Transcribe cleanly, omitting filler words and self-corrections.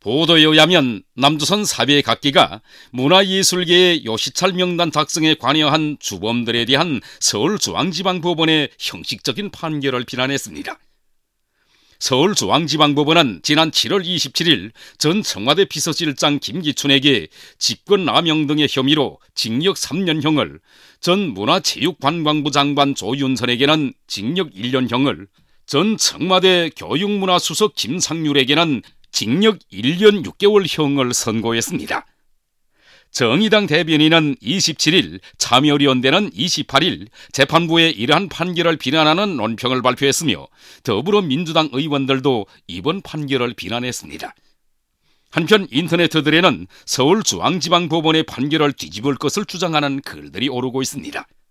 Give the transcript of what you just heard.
보도에 의하면 남조선 사배각기가 문화예술계의 요시찰 명단 작성에 관여한 주범들에 대한 서울중앙지방법원의 형식적인 판결을 비난했습니다. 서울중앙지방법원은 지난 7월 27일 전 청와대 비서실장 김기춘에게 직권남용 등의 혐의로 징역 3년형을, 전 문화체육관광부 장관 조윤선에게는 징역 1년형을, 전 청와대 교육문화수석 김상률에게는 징역 1년 6개월형을 선고했습니다. 정의당 대변인은 27일, 참여위원회는 28일 재판부의 이러한 판결을 비난하는 논평을 발표했으며 더불어민주당 의원들도 이번 판결을 비난했습니다. 한편 인터네트들에는 서울중앙지방법원의 판결을 뒤집을 것을 주장하는 글들이 오르고 있습니다.